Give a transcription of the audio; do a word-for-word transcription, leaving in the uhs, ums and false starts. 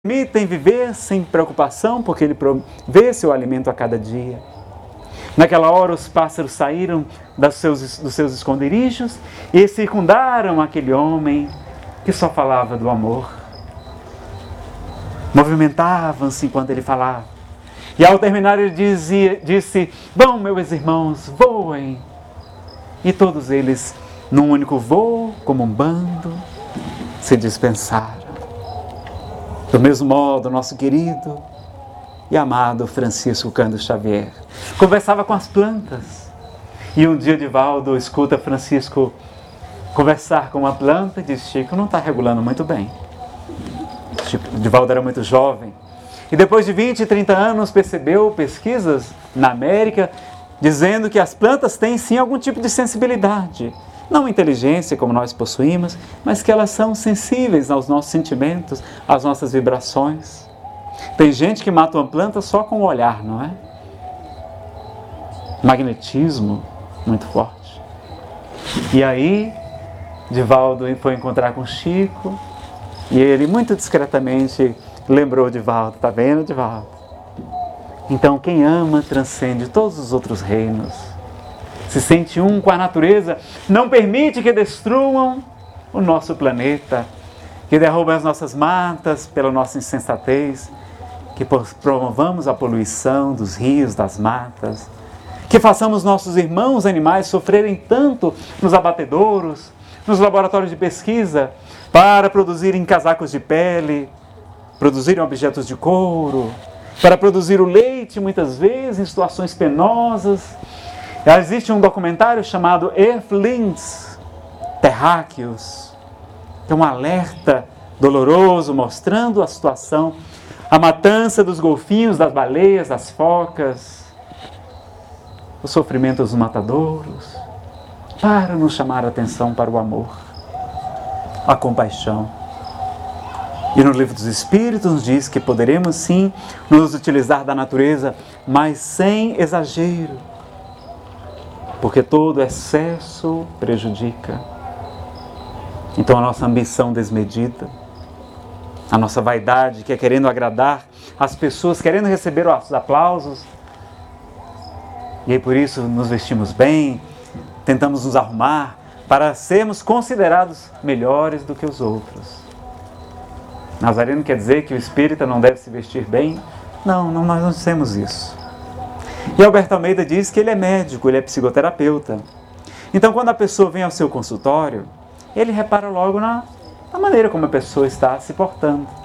permitem viver sem preocupação, porque Ele provê seu alimento a cada dia. Naquela hora os pássaros saíram dos seus, dos seus esconderijos e circundaram aquele homem que só falava do amor. Movimentavam-se enquanto ele falava. E ao terminar ele dizia, disse: "Vão, meus irmãos, voem." E todos eles, num único voo, como um bando, se dispensaram. Do mesmo modo, nosso querido e amado Francisco Cândido Xavier conversava com as plantas. E um dia Divaldo escuta Francisco conversar com uma planta e diz: "Chico, não está regulando muito bem." Divaldo era muito jovem. E depois de vinte, trinta anos percebeu pesquisas na América dizendo que as plantas têm sim algum tipo de sensibilidade. Não inteligência como nós possuímos, mas que elas são sensíveis aos nossos sentimentos, às nossas vibrações. Tem gente que mata uma planta só com o olhar, não é? Magnetismo muito forte. E aí, Divaldo foi encontrar com Chico e ele muito discretamente lembrou Divaldo. Tá vendo, Divaldo? Então, quem ama transcende todos os outros reinos. Se sente um com a natureza, não permite que destruam o nosso planeta, que derrubem as nossas matas pela nossa insensatez, que promovamos a poluição dos rios, das matas, que façamos nossos irmãos animais sofrerem tanto nos abatedouros, nos laboratórios de pesquisa, para produzirem casacos de pele, produzirem objetos de couro, para produzir o leite, muitas vezes, em situações penosas. Existe um documentário chamado Earthlings, Terráqueos, que é um alerta doloroso mostrando a situação, a matança dos golfinhos, das baleias, das focas, o sofrimento dos matadouros, para nos chamar a atenção para o amor, a compaixão. E no Livro dos Espíritos nos diz que poderemos sim nos utilizar da natureza, mas sem exagero, porque todo excesso prejudica. Então a nossa ambição desmedida, a nossa vaidade, que é querendo agradar as pessoas, querendo receber os aplausos, e aí por isso nos vestimos bem, tentamos nos arrumar para sermos considerados melhores do que os outros. Nazareno quer dizer que o espírita não deve se vestir bem? Não, não, nós não dissemos isso. E Alberto Almeida diz que ele é médico, ele é psicoterapeuta. Então, quando a pessoa vem ao seu consultório, ele repara logo na, na maneira como a pessoa está se portando.